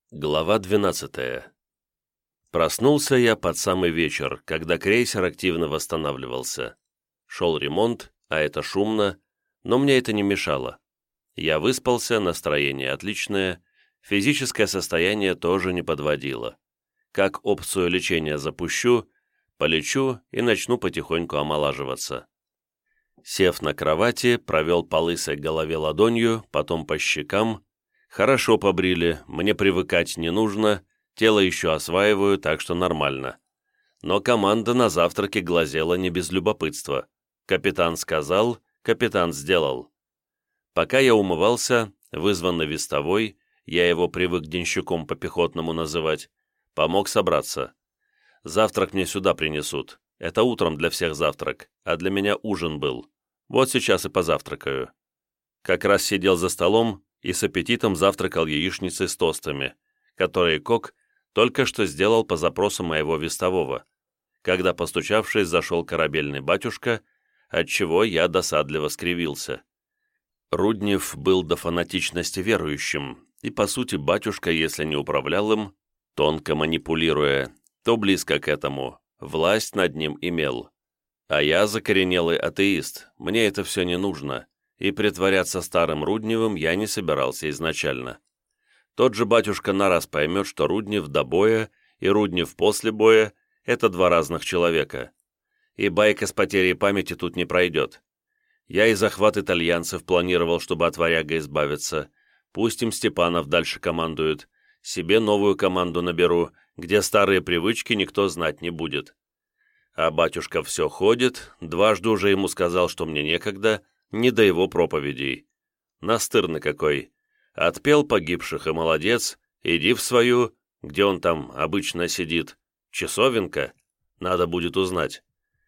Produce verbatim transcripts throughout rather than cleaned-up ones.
Глава двенадцатая. Проснулся я под самый вечер, когда крейсер активно восстанавливался. Шел ремонт, а это шумно, но мне это не мешало. Я выспался, настроение отличное, физическое состояние тоже не подводило. Как опцию лечения запущу, полечу и начну потихоньку омолаживаться. Сев на кровати, провел по лысой голове ладонью, потом по щекам. Хорошо побрили, мне привыкать не нужно, тело еще осваиваю, так что нормально. Но команда на завтраке глазела не без любопытства. Капитан сказал, капитан сделал. Пока я умывался, вызванный вестовой, я его привык денщиком по-пехотному называть, помог собраться. Завтрак мне сюда принесут. Это утром для всех завтрак, а для меня ужин был. Вот сейчас и позавтракаю. Как раз сидел за столом и с аппетитом завтракал яичницей с тостами, которые Кок только что сделал по запросу моего вестового, когда, постучавшись, зашел корабельный батюшка, отчего я досадливо скривился. Руднев был до фанатичности верующим, и, по сути, батюшка, если не управлял им, тонко манипулируя, то близко к этому, власть над ним имел. А я закоренелый атеист, мне это все не нужно, и притворяться старым Рудневым я не собирался изначально. Тот же батюшка нараз поймет, что Руднев до боя и Руднев после боя — это два разных человека. И байка с потерей памяти тут не пройдет. Я и захват итальянцев планировал, чтобы от варяга избавиться. Пусть им Степанов дальше командует. Себе новую команду наберу, где старые привычки никто знать не будет. А батюшка все ходит, дважды уже ему сказал, что мне некогда, не до его проповедей. Настырный какой. Отпел погибших и молодец, иди в свою, где он там обычно сидит. Часовенка? Надо будет узнать.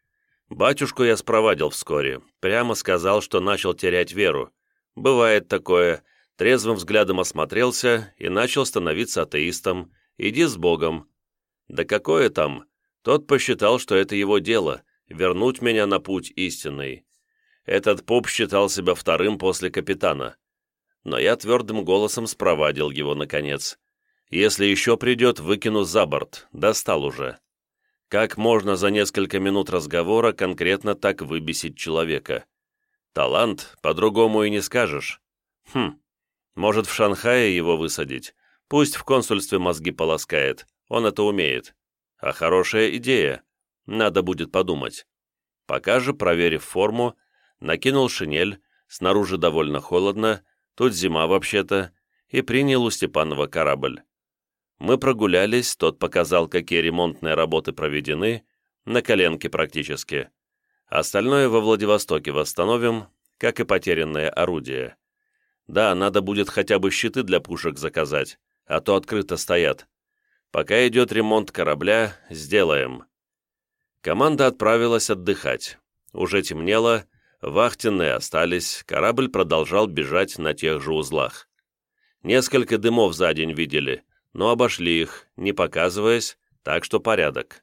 Батюшку я спровадил вскоре, прямо сказал, что начал терять веру. Бывает такое, трезвым взглядом осмотрелся и начал становиться атеистом. Иди с Богом. Да какое там? Тот посчитал, что это его дело, вернуть меня на путь истинный. Этот поп считал себя вторым после капитана. Но я твердым голосом спровадил его, наконец. Если еще придет, выкину за борт, достал уже. Как можно за несколько минут разговора конкретно так выбесить человека? Талант, по-другому и не скажешь. Хм, может, в Шанхае его высадить? Пусть в консульстве мозги полоскает, он это умеет. А хорошая идея, надо будет подумать. Пока же, проверив форму, накинул шинель, снаружи довольно холодно, тут зима вообще-то, и принял у Степанова корабль. Мы прогулялись, тот показал, какие ремонтные работы проведены, на коленке практически. Остальное во Владивостоке восстановим, как и потерянное орудие. Да, надо будет хотя бы щиты для пушек заказать, а то открыто стоят. Пока идет ремонт корабля, сделаем. Команда отправилась отдыхать. Уже темнело, вахтенные остались, корабль продолжал бежать на тех же узлах. Несколько дымов за день видели, но обошли их, не показываясь, так что порядок.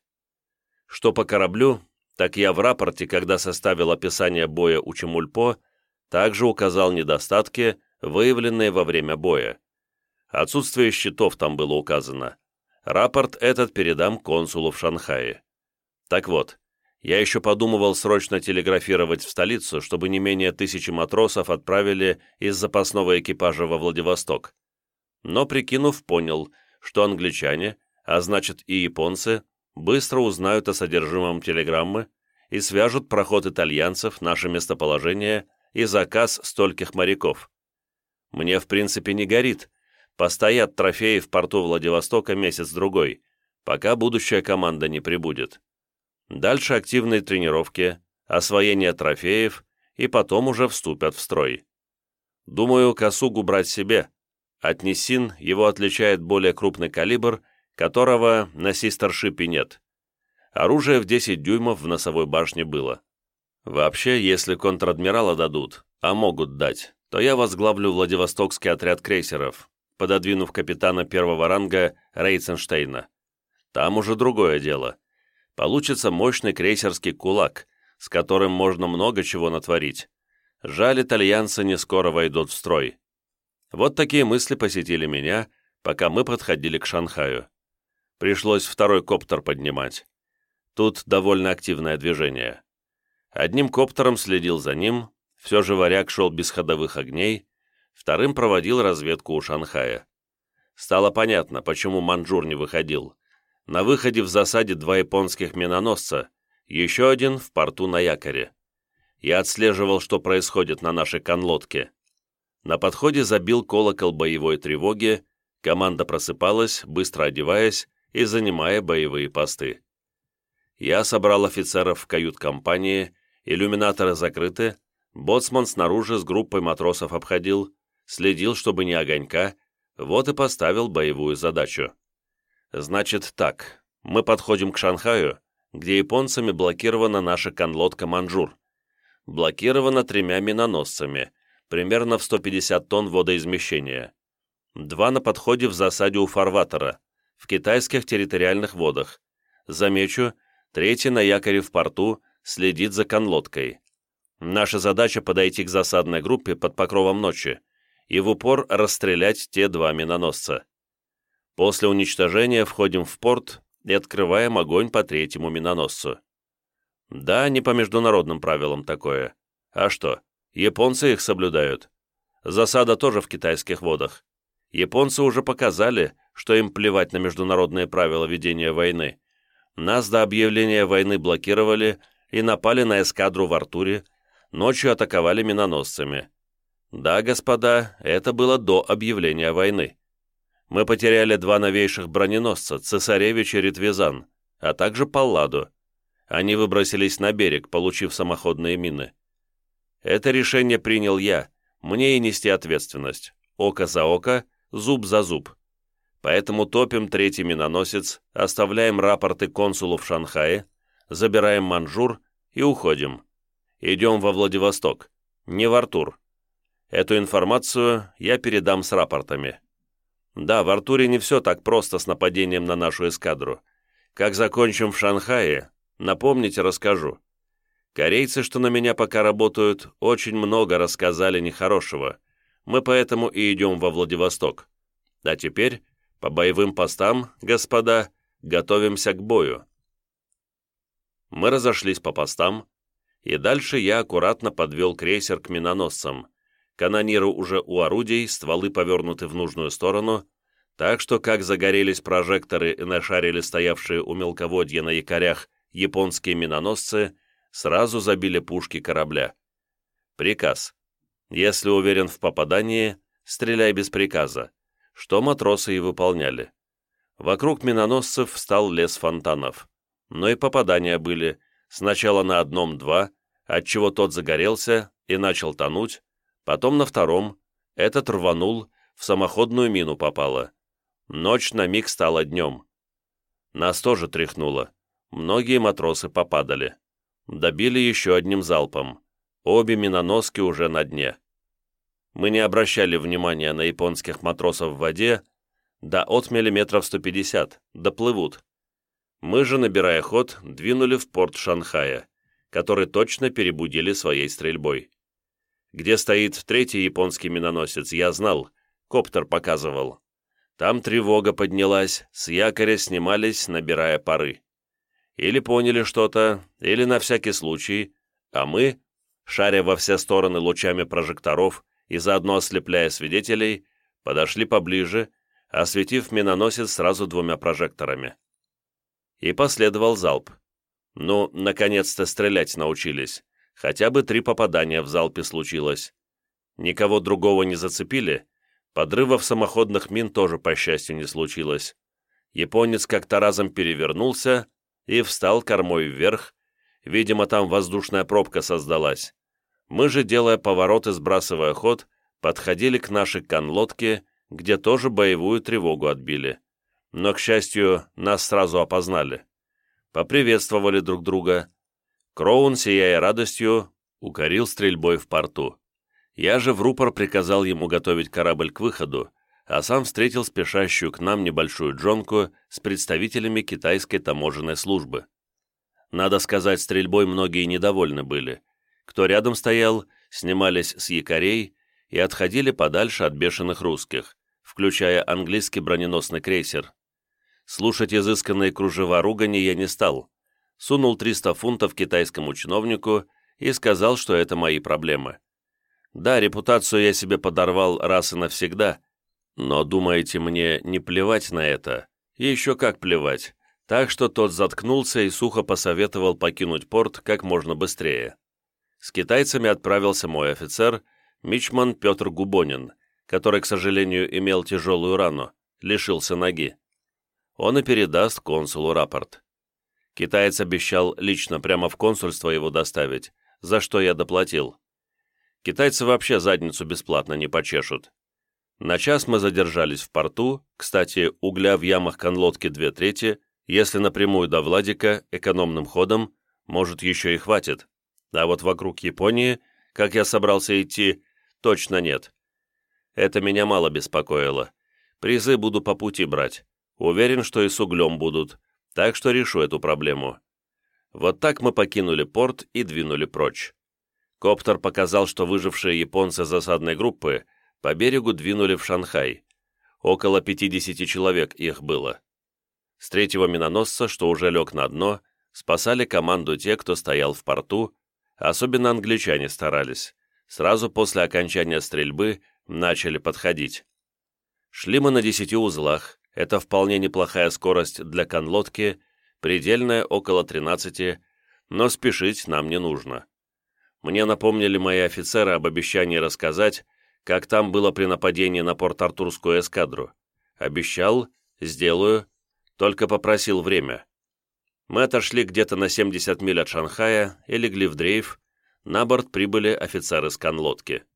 Что по кораблю, так я в рапорте, когда составил описание боя у Чемульпо, также указал недостатки, выявленные во время боя. Отсутствие щитов там было указано. Рапорт этот передам консулу в Шанхае. Так вот, я еще подумывал срочно телеграфировать в столицу, чтобы не менее тысячи матросов отправили из запасного экипажа во Владивосток. Но, прикинув, понял, что англичане, а значит и японцы, быстро узнают о содержимом телеграммы и свяжут проход итальянцев, наше местоположение и заказ стольких моряков. Мне, в принципе, не горит. Постоят трофеи в порту Владивостока месяц-другой, пока будущая команда не прибудет. Дальше активные тренировки, освоение трофеев, и потом уже вступят в строй. Думаю, косугу брать себе. От Ниссин его отличает более крупный калибр, которого на Систершипе нет. Оружие в десять дюймов в носовой башне было. Вообще, если контр-адмирала дадут, а могут дать, то я возглавлю Владивостокский отряд крейсеров, пододвинув капитана первого ранга Рейценштейна. Там уже другое дело. Получится мощный крейсерский кулак, с которым можно много чего натворить. Жаль, итальянцы не скоро войдут в строй. Вот такие мысли посетили меня, пока мы подходили к Шанхаю. Пришлось второй коптер поднимать. Тут довольно активное движение. Одним коптером следил за ним, все же варяг шел без ходовых огней, вторым проводил разведку у Шанхая. Стало понятно, почему Манчжур не выходил. На выходе в засаде два японских миноносца, еще один в порту на якоре. Я отслеживал, что происходит на нашей конлодке. На подходе забил колокол боевой тревоги, команда просыпалась, быстро одеваясь и занимая боевые посты. Я собрал офицеров в кают-компании, иллюминаторы закрыты, боцман снаружи с группой матросов обходил, следил, чтобы не огонька, вот и поставил боевую задачу. Значит так, мы подходим к Шанхаю, где японцами блокирована наша конлодка «Манчжур». Блокирована тремя миноносцами, примерно в сто пятьдесят тонн водоизмещения. Два на подходе в засаде у фарватера, в китайских территориальных водах. Замечу, третий на якоре в порту следит за конлодкой. Наша задача подойти к засадной группе под покровом ночи и в упор расстрелять те два миноносца. После уничтожения входим в порт и открываем огонь по третьему миноносцу. Да, не по международным правилам такое. А что, японцы их соблюдают. Засада тоже в китайских водах. Японцы уже показали, что им плевать на международные правила ведения войны. Нас до объявления войны блокировали и напали на эскадру в Артуре, ночью атаковали миноносцами. Да, господа, это было до объявления войны. Мы потеряли два новейших броненосца, «Цесаревич» и «Ритвизан», а также «Палладу». Они выбросились на берег, получив самоходные мины. Это решение принял я, мне и нести ответственность. Око за око, зуб за зуб. Поэтому топим третий миноносец, оставляем рапорты консулу в Шанхае, забираем Манчжур и уходим. Идем во Владивосток, не в Артур. Эту информацию я передам с рапортами. Да, в Артуре не все так просто с нападением на нашу эскадру. Как закончим в Шанхае, напомните, расскажу. Корейцы, что на меня пока работают, очень много рассказали нехорошего. Мы поэтому и идем во Владивосток. А теперь, по боевым постам, господа, готовимся к бою. Мы разошлись по постам, и дальше я аккуратно подвел крейсер к миноносцам. Канониры уже у орудий, стволы повернуты в нужную сторону, так что, как загорелись прожекторы и нашарили стоявшие у мелководья на якорях японские миноносцы, сразу забили пушки корабля. Приказ. Если уверен в попадании, стреляй без приказа, что матросы и выполняли. Вокруг миноносцев встал лес фонтанов. Но и попадания были, сначала на одном два, отчего тот загорелся и начал тонуть, потом на втором, этот рванул, в самоходную мину попало. Ночь на миг стала днем. Нас тоже тряхнуло. Многие матросы попадали. Добили еще одним залпом. Обе миноноски уже на дне. Мы не обращали внимания на японских матросов в воде, до отмели метров сто пятьдесят, доплывут. Мы же, набирая ход, двинули в порт Шанхая, который точно перебудили своей стрельбой. Где стоит третий японский миноносец, я знал, коптер показывал. Там тревога поднялась, с якоря снимались, набирая пары. Или поняли что-то, или на всякий случай, а мы, шаря во все стороны лучами прожекторов и заодно ослепляя свидетелей, подошли поближе, осветив миноносец сразу двумя прожекторами. И последовал залп. Ну, наконец-то стрелять научились. Хотя бы три попадания в залпе случилось. Никого другого не зацепили, подрывов самоходных мин тоже, по счастью, не случилось. Японец как-то разом перевернулся и встал кормой вверх, видимо, там воздушная пробка создалась. Мы же, делая поворот и сбрасывая ход, подходили к нашей конлодке, где тоже боевую тревогу отбили. Но, к счастью, нас сразу опознали. Поприветствовали друг друга. Кроун, сияя радостью, укорил стрельбой в порту. Я же в рупор приказал ему готовить корабль к выходу, а сам встретил спешащую к нам небольшую джонку с представителями китайской таможенной службы. Надо сказать, стрельбой многие недовольны были. Кто рядом стоял, снимались с якорей и отходили подальше от бешеных русских, в включая английский броненосный крейсер. Слушать изысканные кружева ругани я не стал. Сунул триста фунтов китайскому чиновнику и сказал, что это мои проблемы. Да, репутацию я себе подорвал раз и навсегда, но, думаете, мне не плевать на это? Еще как плевать. Так что тот заткнулся и сухо посоветовал покинуть порт как можно быстрее. С китайцами отправился мой офицер, мичман Петр Губонин, который, к сожалению, имел тяжелую рану, лишился ноги. Он и передаст консулу рапорт. Китаец обещал лично прямо в консульство его доставить, за что я доплатил. Китайцы вообще задницу бесплатно не почешут. На час мы задержались в порту, кстати, угля в ямах конлодки две трети, если напрямую до Владика, экономным ходом, может, еще и хватит. А вот вокруг Японии, как я собрался идти, точно нет. Это меня мало беспокоило. Призы буду по пути брать. Уверен, что и с углем будут, так что решу эту проблему. Вот так мы покинули порт и двинули прочь. Коптер показал, что выжившие японцы засадной группы по берегу двинули в Шанхай. Около пятидесяти человек их было. С третьего миноносца, что уже лег на дно, спасали команду те, кто стоял в порту, особенно англичане старались. Сразу после окончания стрельбы начали подходить. Шли мы на десяти узлах, это вполне неплохая скорость для конлодки, предельная около тринадцати, но спешить нам не нужно. Мне напомнили мои офицеры об обещании рассказать, как там было при нападении на Порт-Артурскую эскадру. Обещал, сделаю, только попросил время. Мы отошли где-то на семьдесят миль от Шанхая и легли в дрейф, на борт прибыли офицеры с конлодки.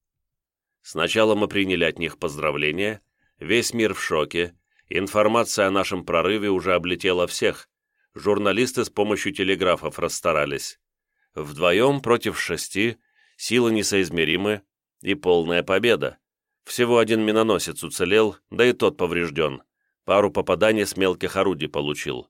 Сначала мы приняли от них поздравления, весь мир в шоке, информация о нашем прорыве уже облетела всех, журналисты с помощью телеграфов расстарались. Вдвоем против шести, силы несоизмеримы и полная победа. Всего один миноносец уцелел, да и тот поврежден. Пару попаданий с мелких орудий получил.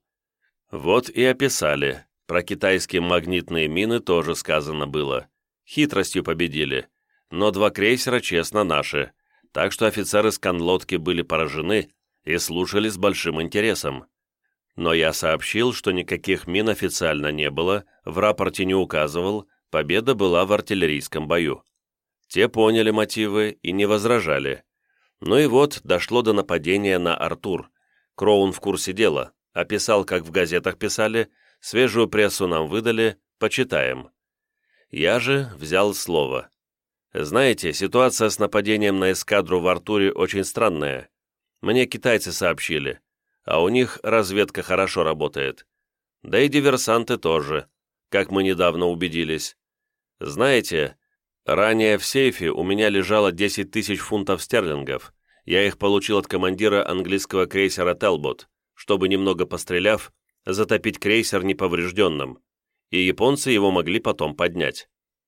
Вот и описали. Про китайские магнитные мины тоже сказано было. Хитростью победили. Но два крейсера честно наши, так что офицеры с конлодки были поражены и слушали с большим интересом. Но я сообщил, что никаких мин официально не было, в рапорте не указывал, победа была в артиллерийском бою. Те поняли мотивы и не возражали. Ну и вот дошло до нападения на Артур. Кроун в курсе дела, описал, как в газетах писали, свежую прессу нам выдали, почитаем. Я же взял слово. Знаете, ситуация с нападением на эскадру в Артуре очень странная. Мне китайцы сообщили, а у них разведка хорошо работает. Да и диверсанты тоже, как мы недавно убедились. Знаете, ранее в сейфе у меня лежало десять тысяч фунтов стерлингов. Я их получил от командира английского крейсера «Телбот», чтобы, немного постреляв, затопить крейсер неповрежденным, и японцы его могли потом поднять.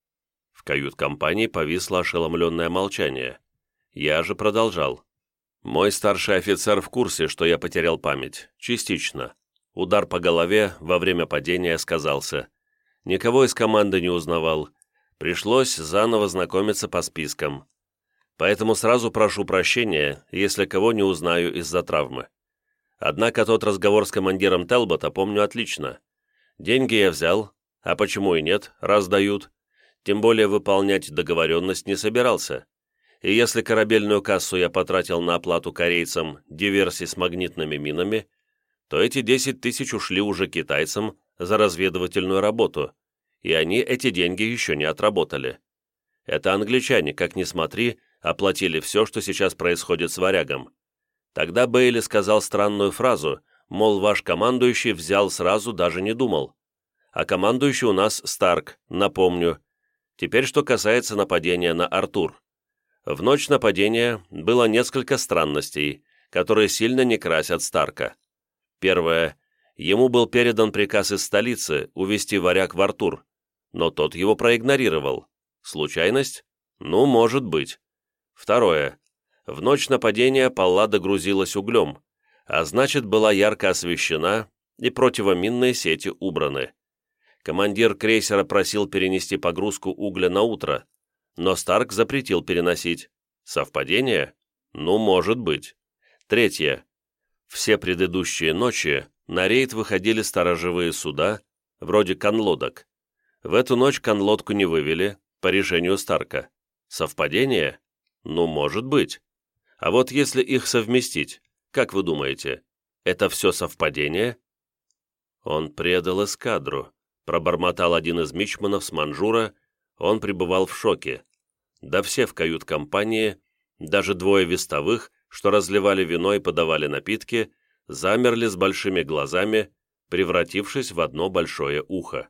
В кают-компании повисло ошеломленное молчание. Я же продолжал. Мой старший офицер в курсе, что я потерял память. Частично. Удар по голове во время падения сказался. Никого из команды не узнавал. Пришлось заново знакомиться по спискам. Поэтому сразу прошу прощения, если кого не узнаю из-за травмы. Однако тот разговор с командиром Телбота помню отлично. Деньги я взял, а почему и нет, раз дают. Тем более выполнять договоренность не собирался. И если корабельную кассу я потратил на оплату корейцам диверсий с магнитными минами, то эти десять тысяч ушли уже китайцам за разведывательную работу, и они эти деньги еще не отработали. Это англичане, как ни смотри, оплатили все, что сейчас происходит с «Варягом». Тогда Бейли сказал странную фразу, мол, ваш командующий взял сразу, даже не думал. А командующий у нас Старк, напомню. Теперь, что касается нападения на Артур. В ночь нападения было несколько странностей, которые сильно не красят Старка. Первое. Ему был передан приказ из столицы увезти «Варяг» в Артур, но тот его проигнорировал. Случайность? Ну, может быть. Второе. В ночь нападения Паллада грузилась углем, а значит, была ярко освещена и противоминные сети убраны. Командир крейсера просил перенести погрузку угля на утро, но Старк запретил переносить. Совпадение? Ну, может быть. Третье. Все предыдущие ночи на рейд выходили сторожевые суда, вроде конлодок. В эту ночь конлодку не вывели, по решению Старка. Совпадение? Ну, может быть. А вот если их совместить, как вы думаете, это все совпадение? Он предал эскадру, пробормотал один из мичманов с Манжура, он пребывал в шоке. Да все в кают-компании, даже двое вестовых, что разливали вино и подавали напитки, замерли с большими глазами, превратившись в одно большое ухо.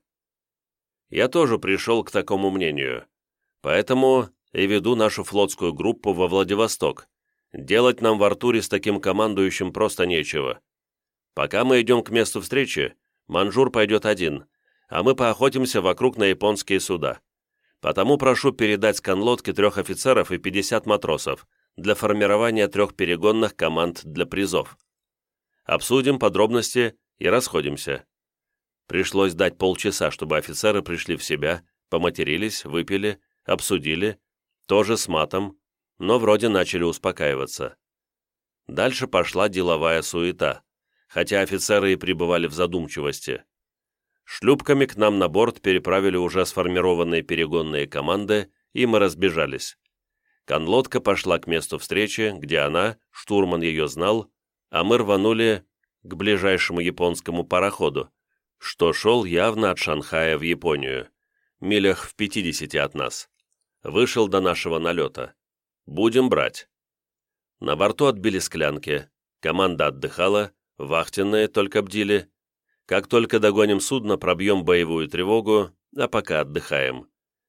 Я тоже пришел к такому мнению, поэтому и веду нашу флотскую группу во Владивосток. Делать нам в Артуре с таким командующим просто нечего. Пока мы идем к месту встречи, Манжур пойдет один, а мы поохотимся вокруг на японские суда. Потому прошу передать с конлодки трех офицеров и пятьдесят матросов для формирования трех перегонных команд для призов. Обсудим подробности и расходимся. Пришлось дать полчаса, чтобы офицеры пришли в себя, поматерились, выпили, обсудили, тоже с матом, но вроде начали успокаиваться. Дальше пошла деловая суета, хотя офицеры и пребывали в задумчивости. Шлюпками к нам на борт переправили уже сформированные перегонные команды, и мы разбежались. Конлодка пошла к месту встречи, где она, штурман ее знал, а мы рванули к ближайшему японскому пароходу, что шел явно от Шанхая в Японию, милях в пятидесяти от нас. Вышел до нашего налета. Будем брать. На борту отбили склянки, команда отдыхала, вахтенные только бдили. Как только догоним судно, пробьем боевую тревогу, а пока отдыхаем.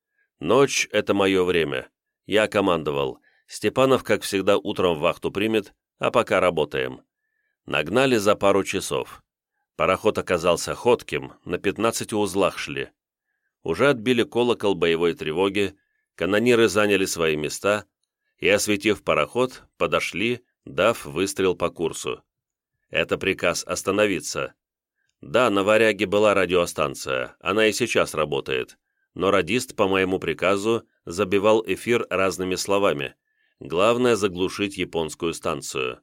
Ночь — это мое время. Я командовал. Степанов, как всегда, утром вахту примет, а пока работаем. Нагнали за пару часов. Пароход оказался ходким, на пятнадцати узлах шли. Уже отбили колокол боевой тревоги, канониры заняли свои места и, осветив пароход, подошли, дав выстрел по курсу. Это приказ остановиться. Да, на «Варяге» была радиостанция, она и сейчас работает, но радист, по моему приказу, забивал эфир разными словами. Главное — заглушить японскую станцию.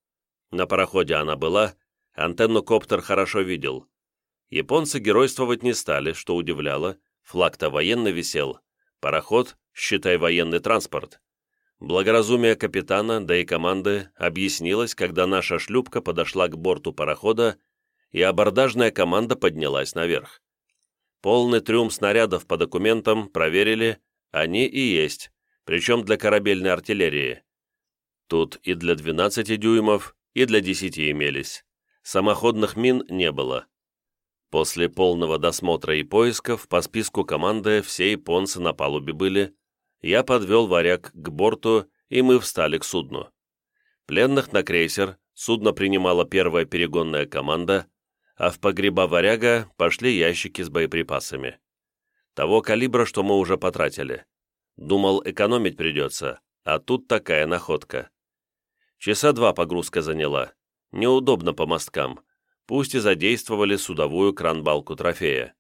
На пароходе она была, антенну коптер хорошо видел. Японцы геройствовать не стали, что удивляло, флаг-то военный висел, пароход, считай, военный транспорт. Благоразумие капитана, да и команды, объяснилось, когда наша шлюпка подошла к борту парохода, и абордажная команда поднялась наверх. Полный трюм снарядов по документам проверили, они и есть, причем для корабельной артиллерии. Тут и для двенадцати дюймов, и для десяти имелись. Самоходных мин не было. После полного досмотра и поисков по списку команды все японцы на палубе были. Я подвел «Варяг» к борту, и мы встали к судну. Пленных на крейсер, судно принимала первая перегонная команда, а в погреба «Варяга» пошли ящики с боеприпасами. Того калибра, что мы уже потратили. Думал, экономить придется, а тут такая находка. Часа два погрузка заняла. Неудобно по мосткам. Пусть и задействовали судовую кран-балку трофея.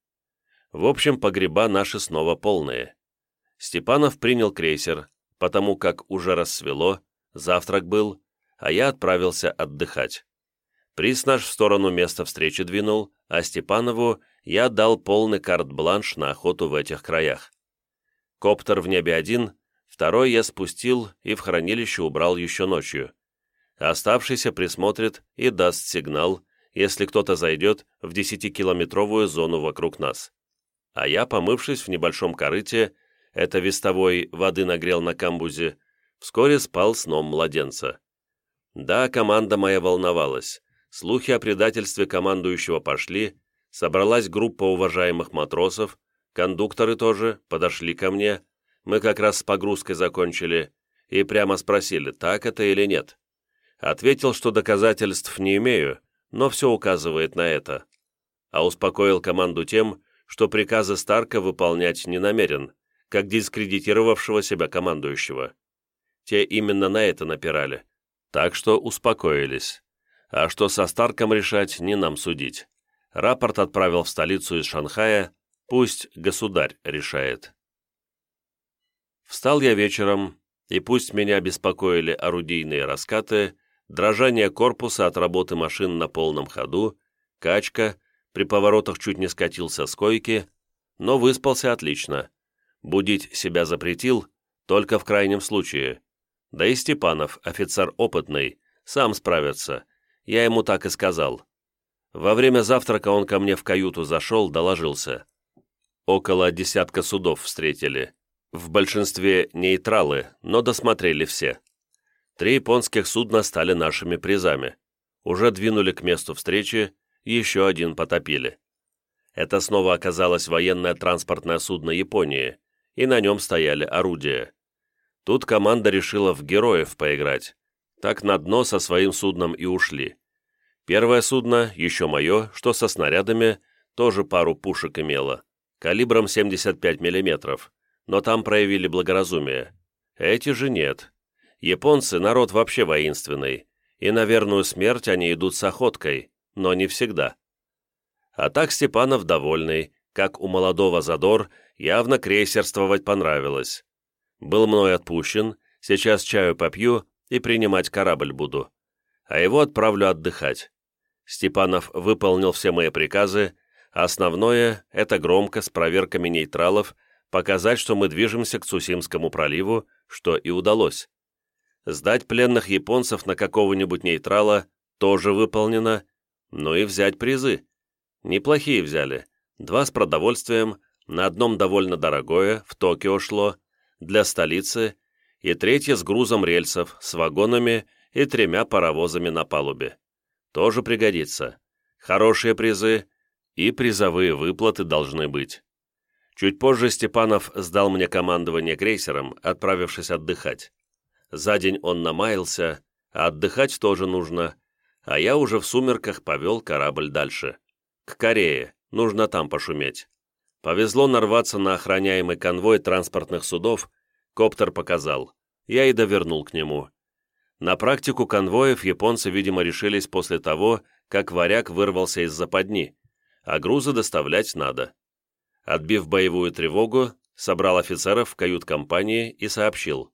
В общем, погреба наши снова полные. Степанов принял крейсер, потому как уже рассвело, завтрак был, а я отправился отдыхать. Приз наш в сторону места встречи двинул, а Степанову я дал полный карт-бланш на охоту в этих краях. Коптер в небе один, второй я спустил и в хранилище убрал еще ночью. Оставшийся присмотрит и даст сигнал, если кто-то зайдет в десятикилометровую зону вокруг нас. А я, помывшись в небольшом корыте, это вестовой воды нагрел на камбузе, вскоре спал сном младенца. Да, команда моя волновалась. Слухи о предательстве командующего пошли, собралась группа уважаемых матросов, кондукторы тоже подошли ко мне, мы как раз с погрузкой закончили, и прямо спросили, так это или нет. Ответил, что доказательств не имею, но все указывает на это. А успокоил команду тем, что приказы Старка выполнять не намерен, как дискредитировавшего себя командующего. Те именно на это напирали, так что успокоились. А что со Старком решать, не нам судить. Рапорт отправил в столицу из Шанхая, пусть государь решает. Встал я вечером, и пусть меня беспокоили орудийные раскаты, дрожание корпуса от работы машин на полном ходу, качка, при поворотах чуть не скатился с койки, но выспался отлично. Будить себя запретил, только в крайнем случае. Да и Степанов, офицер опытный, сам справится, я ему так и сказал. Во время завтрака он ко мне в каюту зашел, доложился. Около десятка судов встретили. В большинстве нейтралы, но досмотрели все. Три японских судна стали нашими призами. Уже двинули к месту встречи, еще один потопили. Это снова оказалось военное транспортное судно Японии, и на нем стояли орудия. Тут команда решила в героев поиграть. Так на дно со своим судном и ушли. Первое судно, еще мое, что со снарядами, тоже пару пушек имело, калибром семьдесят пять миллиметров, но там проявили благоразумие. Эти же нет. Японцы — народ вообще воинственный, и на верную смерть они идут с охоткой, но не всегда. А так Степанов довольный, как у молодого задор, явно крейсерствовать понравилось. Был мной отпущен, сейчас чаю попью и принимать корабль буду. А его отправлю отдыхать. Степанов выполнил все мои приказы, основное — это громко, с проверками нейтралов, показать, что мы движемся к Цусимскому проливу, что и удалось. Сдать пленных японцев на какого-нибудь нейтрала тоже выполнено, но и взять призы. Неплохие взяли. Два с продовольствием, на одном довольно дорогое, в Токио шло, для столицы, и третье с грузом рельсов, с вагонами и тремя паровозами на палубе. Тоже пригодится. Хорошие призы и призовые выплаты должны быть. Чуть позже Степанов сдал мне командование крейсером, отправившись отдыхать. За день он намаялся, а отдыхать тоже нужно, а я уже в сумерках повел корабль дальше. К Корее, нужно там пошуметь. Повезло нарваться на охраняемый конвой транспортных судов, коптер показал, я и довернул к нему. На практику конвоев японцы, видимо, решились после того, как варяг вырвался из западни, а грузы доставлять надо. Отбив боевую тревогу, собрал офицеров в кают-компании и сообщил.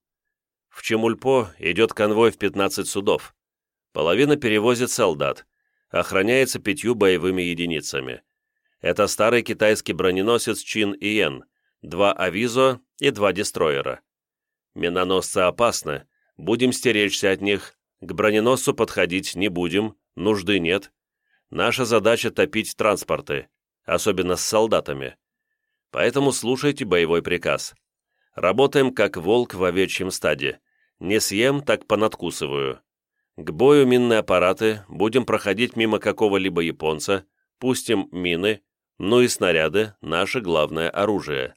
В Чемульпо идет конвой в пятнадцать судов. Половина перевозит солдат, охраняется пятью боевыми единицами. Это старый китайский броненосец Чин Иен, два авизо и два дестройера. Миноносцы опасны, будем стеречься от них, к броненосцу подходить не будем, нужды нет. Наша задача топить транспорты, особенно с солдатами. Поэтому слушайте боевой приказ. Работаем как волк в овечьем стаде. Не съем, так понадкусываю. К бою минные аппараты, будем проходить мимо какого-либо японца, пустим мины, ну и снаряды, наше главное оружие.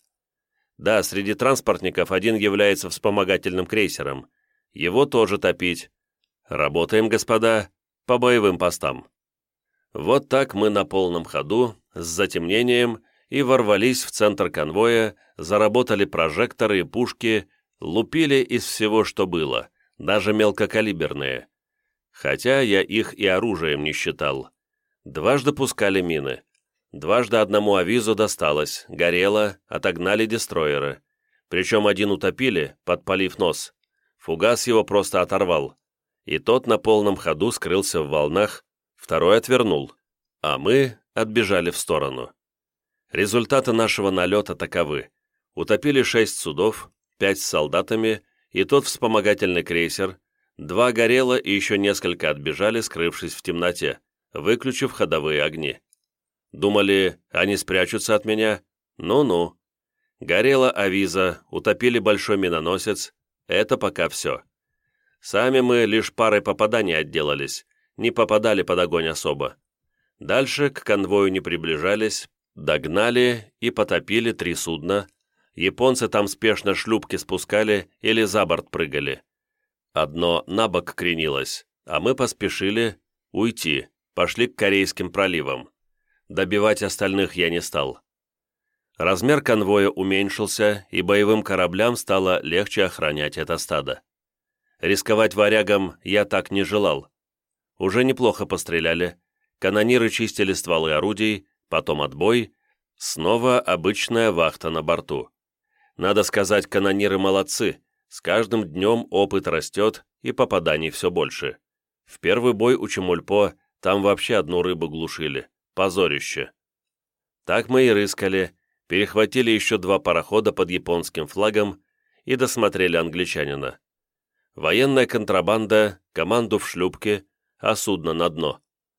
Да, среди транспортников один является вспомогательным крейсером. Его тоже топить. Работаем, господа, по боевым постам. Вот так мы на полном ходу, с затемнением, и ворвались в центр конвоя, заработали прожекторы и пушки, лупили из всего, что было, даже мелкокалиберные. Хотя я их и оружием не считал. Дважды пускали мины. Дважды одному авизу досталось, горело, отогнали дестройеры. Причем один утопили, подпалив нос. Фугас его просто оторвал. И тот на полном ходу скрылся в волнах, второй отвернул. А мы отбежали в сторону. Результаты нашего налета таковы. Утопили шесть судов, пять с солдатами, и тот вспомогательный крейсер, два горело и еще несколько отбежали, скрывшись в темноте, выключив ходовые огни. Думали, они спрячутся от меня? Ну-ну. Горела авиза, утопили большой миноносец, это пока все. Сами мы лишь парой попаданий отделались, не попадали под огонь особо. Дальше к конвою не приближались, догнали и потопили три судна. Японцы там спешно шлюпки спускали или за борт прыгали. Одно на бок кренилось, а мы поспешили уйти, пошли к Корейским проливам. Добивать остальных я не стал. Размер конвоя уменьшился, и боевым кораблям стало легче охранять это стадо. Рисковать варягам я так не желал. Уже неплохо постреляли, канониры чистили стволы орудий, потом отбой, снова обычная вахта на борту. Надо сказать, канониры молодцы, с каждым днем опыт растет и попаданий все больше. В первый бой у Чемульпо там вообще одну рыбу глушили. Позорище. Так мы и рыскали, перехватили еще два парохода под японским флагом и досмотрели англичанина. Военная контрабанда, команду в шлюпке, а судно на дно.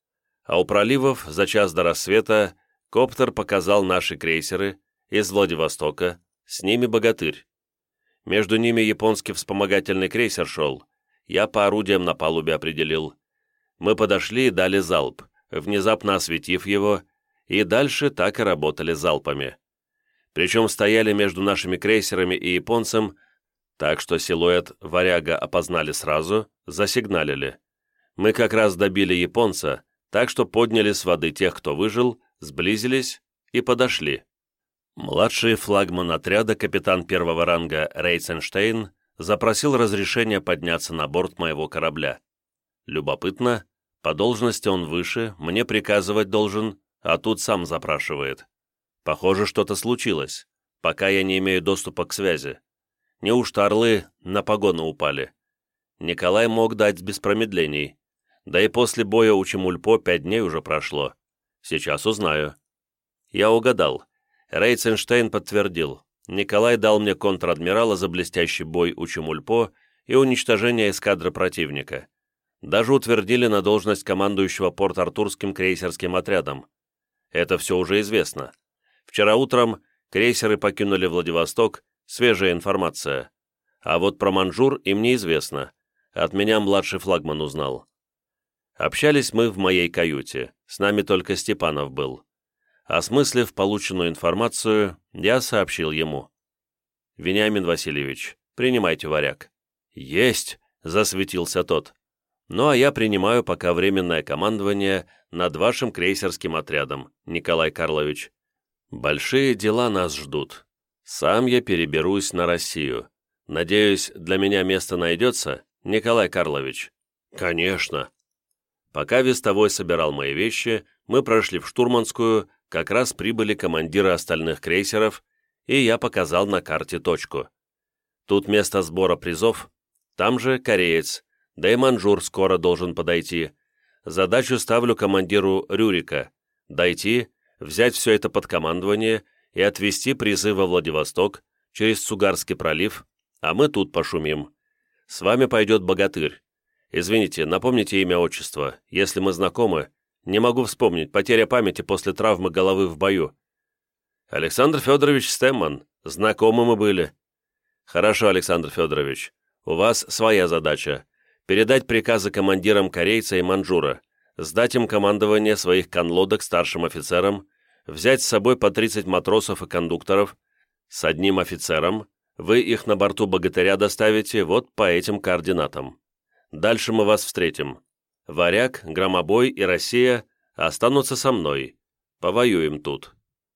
А у проливов за час до рассвета коптер показал наши крейсеры из Владивостока, с ними «Богатырь». Между ними японский вспомогательный крейсер шел, я по орудиям на палубе определил. Мы подошли и дали залп, внезапно осветив его, и дальше так и работали залпами. Причем стояли между нашими крейсерами и японцем, так что силуэт «Варяга» опознали сразу, засигналили. Мы как раз добили японца, так что подняли с воды тех, кто выжил, сблизились и подошли. Младший флагман отряда, капитан первого ранга Рейценштейн, запросил разрешения подняться на борт моего корабля. Любопытно, по должности он выше, мне приказывать должен, а тут сам запрашивает. Похоже, что-то случилось, пока я не имею доступа к связи. Неужто орлы на погоны упали? Николай мог дать без промедлений. Да и после боя у Чемульпо пять дней уже прошло. Сейчас узнаю. Я угадал. Рейценштейн подтвердил. Николай дал мне контр-адмирала за блестящий бой у Чемульпо и уничтожение эскадры противника. Даже утвердили на должность командующего Порт-Артурским крейсерским отрядом. Это все уже известно. Вчера утром крейсеры покинули Владивосток, свежая информация. А вот про Манжур им неизвестно. От меня младший флагман узнал. Общались мы в моей каюте, с нами только Степанов был. Осмыслив полученную информацию, я сообщил ему. «Вениамин Васильевич, принимайте варяг». «Есть!» — засветился тот. «Ну а я принимаю пока временное командование над вашим крейсерским отрядом, Николай Карлович. Большие дела нас ждут. Сам я переберусь на Россию. Надеюсь, для меня место найдется, Николай Карлович?» «Конечно!» Пока вестовой собирал мои вещи, мы прошли в штурманскую, как раз прибыли командиры остальных крейсеров, и я показал на карте точку. Тут место сбора призов, там же кореец, да и Манжур скоро должен подойти. Задачу ставлю командиру Рюрика – дойти, взять все это под командование и отвезти призы во Владивосток через Цугарский пролив, а мы тут пошумим. С вами пойдет Богатырь. Извините, напомните имя, отчество. Если мы знакомы, не могу вспомнить, потеря памяти после травмы головы в бою. Александр Федорович Стэмман. Знакомы мы были. Хорошо, Александр Федорович. У вас своя задача. Передать приказы командирам корейца и Манжура, сдать им командование своих конлодок старшим офицерам, взять с собой по тридцать матросов и кондукторов, с одним офицером, вы их на борту «Богатыря» доставите вот по этим координатам. Дальше мы вас встретим. Варяг, Громобой и Россия останутся со мной. Повоюем тут».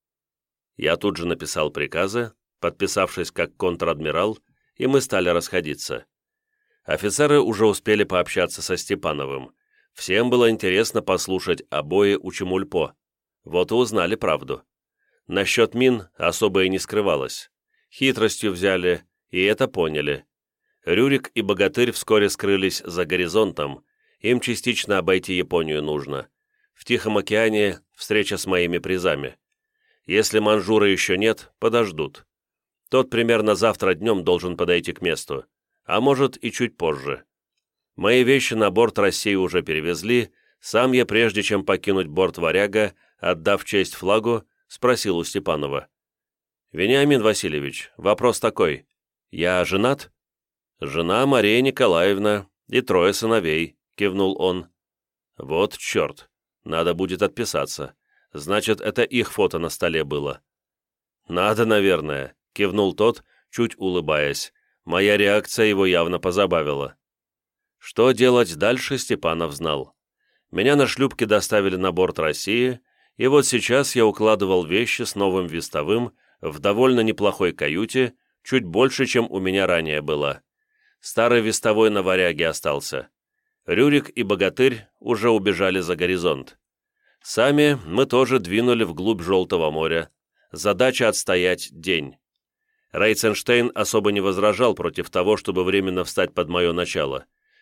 Я тут же написал приказы, подписавшись как контр-адмирал, и мы стали расходиться. Офицеры уже успели пообщаться со Степановым. Всем было интересно послушать о бое у Чемульпо. Вот и узнали правду. Насчет мин особо и не скрывалось. Хитростью взяли, и это поняли. Рюрик и Богатырь вскоре скрылись за горизонтом, им частично обойти Японию нужно. В Тихом океане встреча с моими призами. Если Манжура еще нет, подождут. Тот примерно завтра днем должен подойти к месту, а может и чуть позже. Мои вещи на борт России уже перевезли, сам я, прежде чем покинуть борт «Варяга», отдав честь флагу, спросил у Степанова. «Вениамин Васильевич, вопрос такой. Я женат?» «Жена Мария Николаевна и трое сыновей», — кивнул он. «Вот черт, надо будет отписаться. Значит, это их фото на столе было». «Надо, наверное», — кивнул тот, чуть улыбаясь. Моя реакция его явно позабавила. Что делать дальше, Степанов знал. Меня на шлюпке доставили на борт России, и вот сейчас я укладывал вещи с новым вестовым в довольно неплохой каюте, чуть больше, чем у меня ранее было. Старый вестовой на «Варяге» остался. Рюрик и Богатырь уже убежали за горизонт. Сами мы тоже двинули вглубь Желтого моря. Задача отстоять день. Рейценштейн особо не возражал против того, чтобы временно встать под мое начало.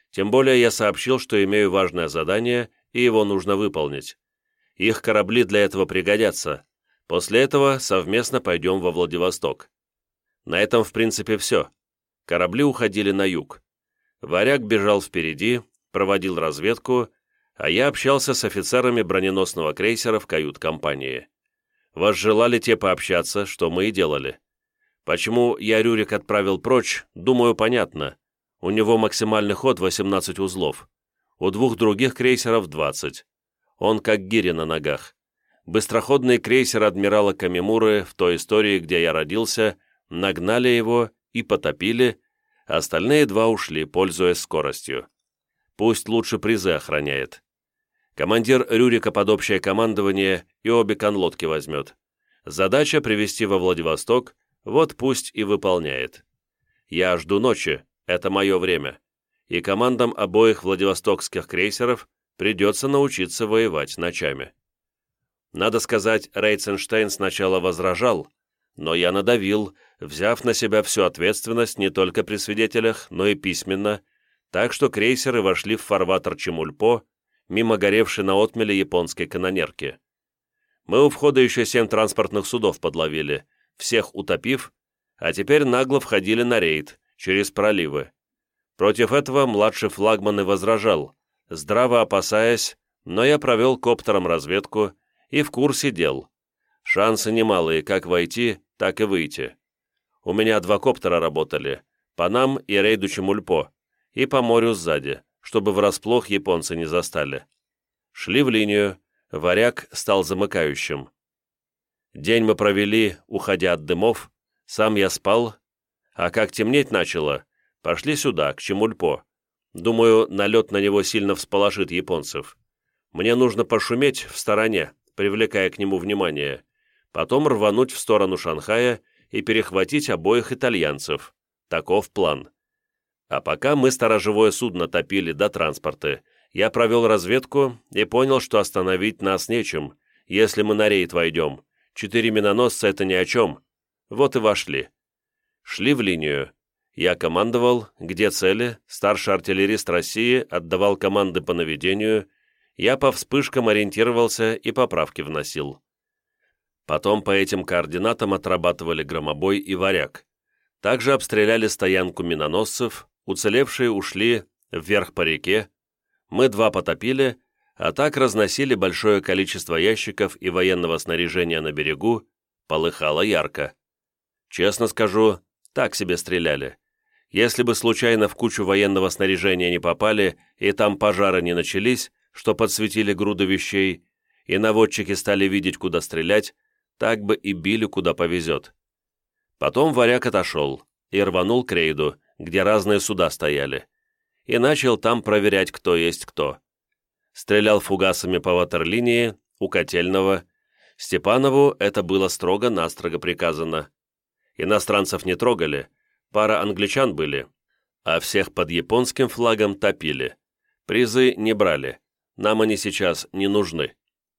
Тем более я сообщил, что имею важное задание, и его нужно выполнить. Их корабли для этого пригодятся. После этого совместно пойдем во Владивосток. На этом, в принципе, все. Корабли уходили на юг. Варяг бежал впереди, проводил разведку, а я общался с офицерами броненосного крейсера в кают-компании. Возжелали те пообщаться, что мы и делали. Почему я Рюрик отправил прочь, думаю, понятно. У него максимальный ход восемнадцать узлов. У двух других крейсеров двадцать. Он как гири на ногах. Быстроходный крейсер адмирала Камимуры в той истории, где я родился, нагнали его и потопили, а остальные два ушли, пользуясь скоростью. Пусть лучше призы охраняет. Командир Рюрика под общее командование и обе конлодки возьмет. Задача привести во Владивосток, вот пусть и выполняет. Я жду ночи, это мое время, и командам обоих владивостокских крейсеров придется научиться воевать ночами. Надо сказать, Рейтсенштейн сначала возражал, но я надавил, взяв на себя всю ответственность не только при свидетелях, но и письменно, так что крейсеры вошли в фарватер Чемульпо, мимо горевшей на отмеле японской канонерки. Мы у входа еще семь транспортных судов подловили, всех утопив, а теперь нагло входили на рейд, через проливы. Против этого младший флагман и возражал, здраво опасаясь, но я провел коптером разведку и в курсе дел. Шансы немалые как войти, так и выйти. У меня два коптера работали, по нам и рейду Чемульпо, и по морю сзади, чтобы врасплох японцы не застали. Шли в линию, Варяг стал замыкающим. День мы провели, уходя от дымов, сам я спал, а как темнеть начало, пошли сюда, к Чемульпо. Думаю, налет на него сильно всполошит японцев. Мне нужно пошуметь в стороне, привлекая к нему внимание, потом рвануть в сторону Шанхая и перехватить обоих итальянцев. Таков план. А пока мы сторожевое судно топили до транспорта, я провел разведку и понял, что остановить нас нечем, если мы на рейд войдем. Четыре миноносца — это ни о чем. Вот и вошли. Шли в линию. Я командовал, где цели, старший артиллерист России отдавал команды по наведению, я по вспышкам ориентировался и поправки вносил. Потом по этим координатам отрабатывали громобой и варяг. Также обстреляли стоянку миноносцев, уцелевшие ушли вверх по реке, мы два потопили, а так разносили большое количество ящиков и военного снаряжения на берегу, полыхало ярко. Честно скажу, так себе стреляли. Если бы случайно в кучу военного снаряжения не попали, и там пожары не начались, что подсветили груды вещей, и наводчики стали видеть, куда стрелять, так бы и били, куда повезет. Потом варяг отошел и рванул к рейду, где разные суда стояли, и начал там проверять, кто есть кто. Стрелял фугасами по ватерлинии, у Котельного. Степанову это было строго-настрого приказано. Иностранцев не трогали, пара англичан были, а всех под японским флагом топили. Призы не брали, нам они сейчас не нужны.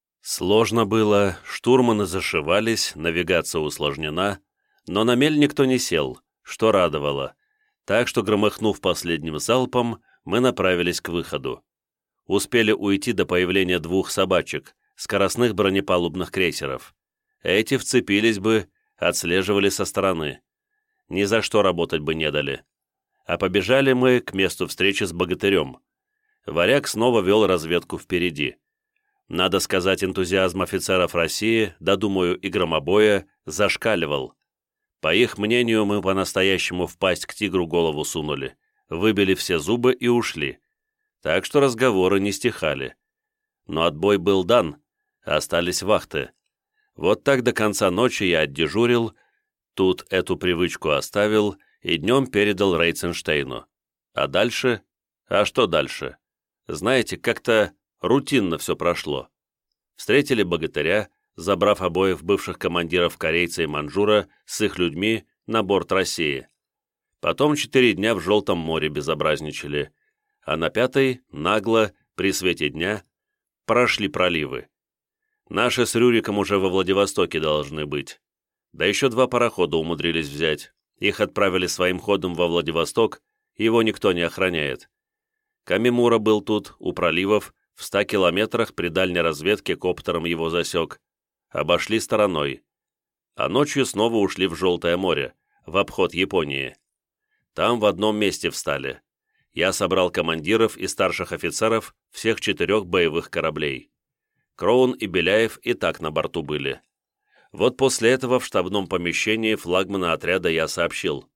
Сложно было, штурманы зашивались, навигация усложнена, но на мель никто не сел, что радовало. Так что, громыхнув последним залпом, мы направились к выходу. Успели уйти до появления двух собачек, скоростных бронепалубных крейсеров. Эти вцепились бы, отслеживали со стороны. Ни за что работать бы не дали. А побежали мы к месту встречи с богатырем. Варяг снова вел разведку впереди. Надо сказать, энтузиазм офицеров России, да, думаю, и громобоя, зашкаливал. По их мнению, мы по-настоящему в пасть к тигру голову сунули, выбили все зубы и ушли. Так что разговоры не стихали. Но отбой был дан, остались вахты. Вот так до конца ночи я отдежурил, тут эту привычку оставил и днем передал Рейтсенштейну. А дальше? А что дальше? Знаете, как-то рутинно все прошло. Встретили богатыря, забрав обоих бывших командиров корейца и манжура с их людьми на борт России. Потом четыре дня в Желтом море безобразничали, а на пятый, нагло, при свете дня, прошли проливы. Наши с Рюриком уже во Владивостоке должны быть. Да еще два парохода умудрились взять. Их отправили своим ходом во Владивосток, его никто не охраняет. Камимура был тут, у проливов, в ста километрах при дальней разведке коптером его засек. Обошли стороной. А ночью снова ушли в Желтое море, в обход Японии. Там в одном месте встали. Я собрал командиров и старших офицеров всех четырех боевых кораблей. Кроун и Беляев и так на борту были. Вот после этого в штабном помещении флагмана отряда я сообщил.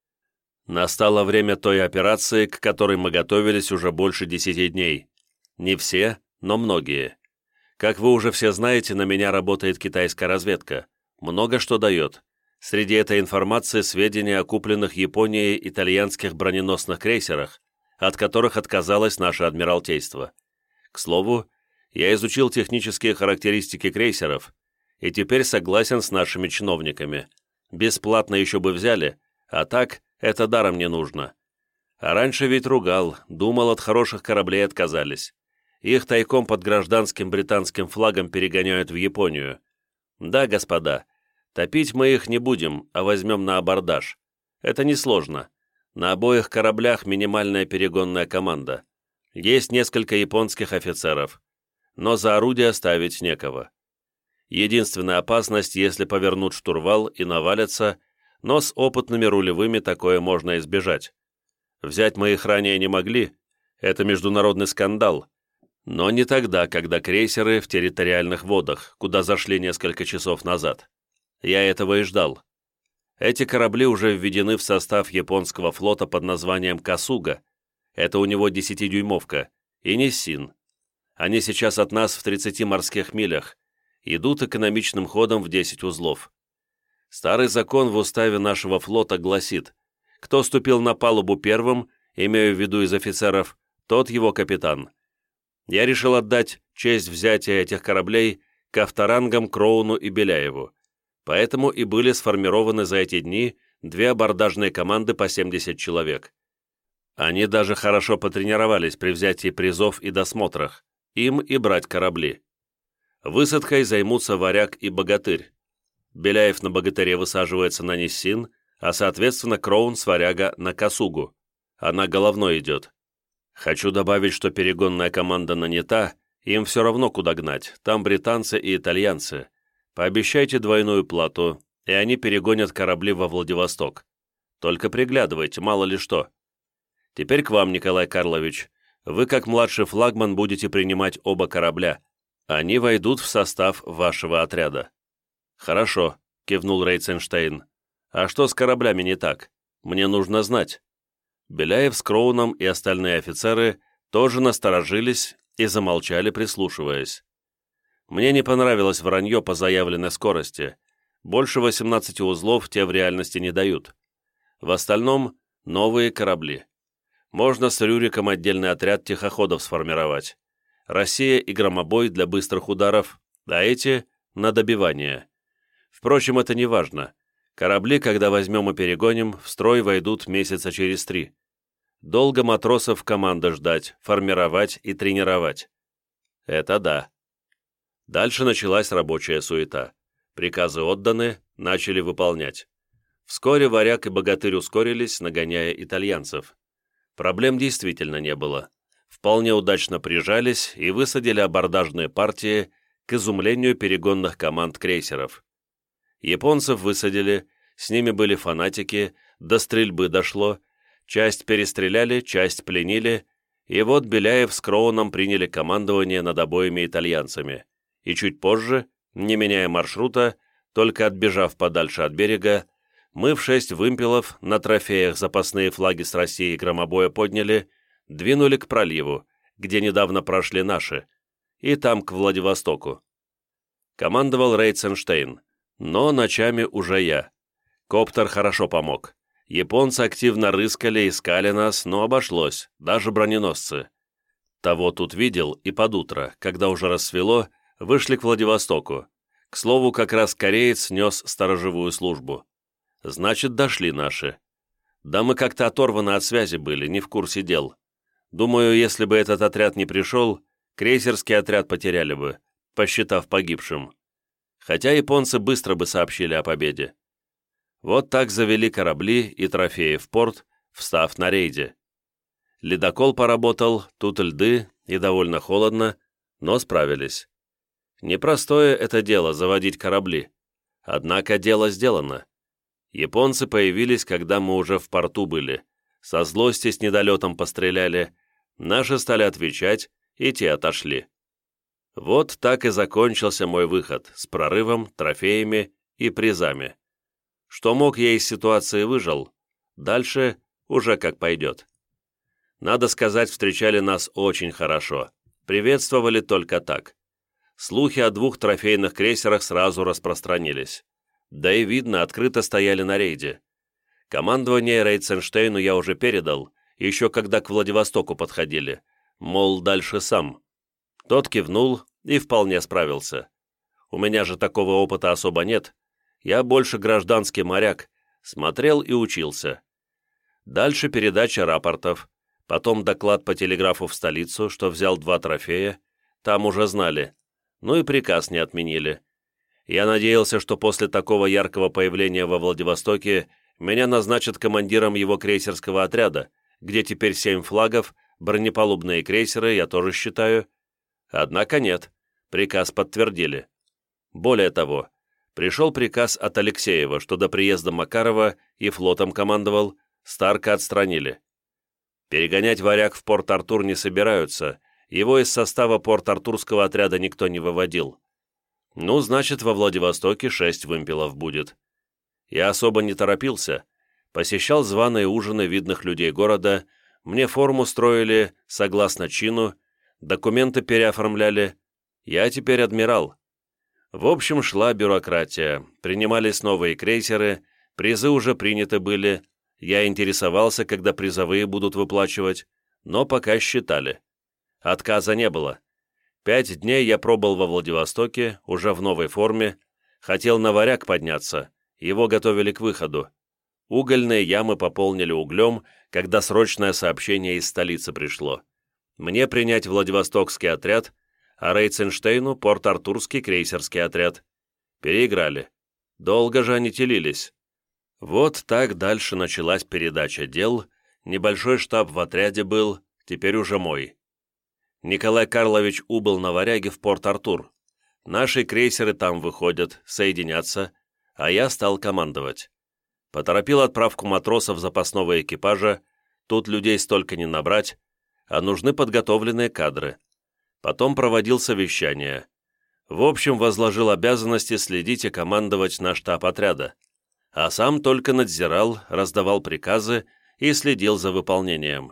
Настало время той операции, к которой мы готовились уже больше десяти дней. Не все, но многие. Как вы уже все знаете, на меня работает китайская разведка. Много что дает. Среди этой информации сведения о купленных Японией итальянских броненосных крейсерах, от которых отказалось наше Адмиралтейство. К слову, я изучил технические характеристики крейсеров и теперь согласен с нашими чиновниками. Бесплатно еще бы взяли, а так это даром не нужно. А раньше ведь ругал, думал, от хороших кораблей отказались. Их тайком под гражданским британским флагом перегоняют в Японию. Да, господа, топить мы их не будем, а возьмем на абордаж. Это несложно. На обоих кораблях минимальная перегонная команда. Есть несколько японских офицеров. Но за орудие ставить некого. Единственная опасность, если повернут штурвал и навалятся, но с опытными рулевыми такое можно избежать. Взять мы их ранее не могли, это международный скандал, но не тогда, когда крейсеры в территориальных водах, куда зашли несколько часов назад. Я этого и ждал. Эти корабли уже введены в состав японского флота под названием «Касуга», это у него десятидюймовка, и «Ниссин». Они сейчас от нас в тридцати морских милях, идут экономичным ходом в десять узлов. Старый закон в уставе нашего флота гласит, кто ступил на палубу первым, имею в виду из офицеров, тот его капитан. Я решил отдать честь взятия этих кораблей ковторангам Кроуну и Беляеву, поэтому и были сформированы за эти дни две абордажные команды по семьдесят человек. Они даже хорошо потренировались при взятии призов и досмотрах, им и брать корабли. Высадкой займутся Варяг и Богатырь. Беляев на Богатыре высаживается на Ниссин, а соответственно Кроун с Варяга на Касугу. Она головной идет. Хочу добавить, что перегонная команда нанята, им все равно куда гнать, там британцы и итальянцы. Пообещайте двойную плату, и они перегонят корабли во Владивосток. Только приглядывайте, мало ли что. Теперь к вам, Николай Карлович. Вы, как младший флагман, будете принимать оба корабля. Они войдут в состав вашего отряда. «Хорошо», — кивнул Рейценштейн. «А что с кораблями не так? Мне нужно знать». Беляев с Кроуном и остальные офицеры тоже насторожились и замолчали, прислушиваясь. Мне не понравилось вранье по заявленной скорости. Больше восемнадцати узлов те в реальности не дают. В остальном — новые корабли. Можно с Рюриком отдельный отряд тихоходов сформировать. Россия и громобой для быстрых ударов, а эти — на добивание. Впрочем, это не важно. Корабли, когда возьмем и перегоним, в строй войдут месяца через три. Долго матросов команды ждать, формировать и тренировать. Это да. Дальше началась рабочая суета. Приказы отданы, начали выполнять. Вскоре Варяг и Богатырь ускорились, нагоняя итальянцев. Проблем действительно не было. Вполне удачно прижались и высадили абордажные партии к изумлению перегонных команд крейсеров. Японцев высадили, с ними были фанатики, до стрельбы дошло, часть перестреляли, часть пленили, и вот Беляев с Кроуном приняли командование над обоими итальянцами, и чуть позже, не меняя маршрута, только отбежав подальше от берега, мы в шесть вымпелов на трофеях запасные флаги с России и громобоя подняли, двинули к проливу, где недавно прошли наши, и там к Владивостоку. Командовал Рейценштейн, но ночами уже я. Коптер хорошо помог. Японцы активно рыскали, искали нас, но обошлось, даже броненосцы. Того тут видел, и под утро, когда уже рассвело, вышли к Владивостоку. К слову, как раз кореец нес сторожевую службу. Значит, дошли наши. Да мы как-то оторваны от связи были, не в курсе дел. Думаю, если бы этот отряд не пришел, крейсерский отряд потеряли бы, посчитав погибшим. Хотя японцы быстро бы сообщили о победе. Вот так завели корабли и трофеи в порт, встав на рейде. Ледокол поработал, тут льды и довольно холодно, но справились. Непростое это дело заводить корабли. Однако дело сделано. Японцы появились, когда мы уже в порту были. Со злости с недолетом постреляли. Наши стали отвечать, и те отошли. Вот так и закончился мой выход, с прорывом, трофеями и призами. Что мог, я из ситуации выжил. Дальше уже как пойдет. Надо сказать, встречали нас очень хорошо. Приветствовали только так. Слухи о двух трофейных крейсерах сразу распространились. Да и видно, открыто стояли на рейде. Командование Рейтсенштейну я уже передал, еще когда к Владивостоку подходили, мол, дальше сам. Тот кивнул и вполне справился. У меня же такого опыта особо нет. Я больше гражданский моряк, смотрел и учился. Дальше передача рапортов, потом доклад по телеграфу в столицу, что взял два трофея, там уже знали, ну и приказ не отменили. Я надеялся, что после такого яркого появления во Владивостоке меня назначат командиром его крейсерского отряда, где теперь семь флагов, бронепалубные крейсеры, я тоже считаю. Однако нет, приказ подтвердили. Более того, пришел приказ от Алексеева, что до приезда Макарова и флотом командовал, Старка отстранили. Перегонять «Варяг» в Порт-Артур не собираются, его из состава Порт-Артурского отряда никто не выводил. Ну, значит, во Владивостоке шесть вымпелов будет. Я особо не торопился, посещал званые ужины видных людей города, мне форму строили согласно чину, документы переоформляли. Я теперь адмирал. В общем, шла бюрократия, принимались новые крейсеры, призы уже приняты были, я интересовался, когда призовые будут выплачивать, но пока считали. Отказа не было. Пять дней я пробыл во Владивостоке, уже в новой форме, хотел на «Варяг» подняться, его готовили к выходу. Угольные ямы пополнили углем, когда срочное сообщение из столицы пришло. Мне принять Владивостокский отряд, а Рейтсенштейну Порт-Артурский крейсерский отряд. Переиграли. Долго же они телились. Вот так дальше началась передача дел, небольшой штаб в отряде был, теперь уже мой. Николай Карлович убыл на «Варяге» в Порт-Артур. Наши крейсеры там выходят, соединятся, а я стал командовать. Поторопил отправку матросов запасного экипажа, тут людей столько не набрать, а нужны подготовленные кадры. Потом проводил совещание. В общем, возложил обязанности следить и командовать на штаб отряда. А сам только надзирал, раздавал приказы и следил за выполнением.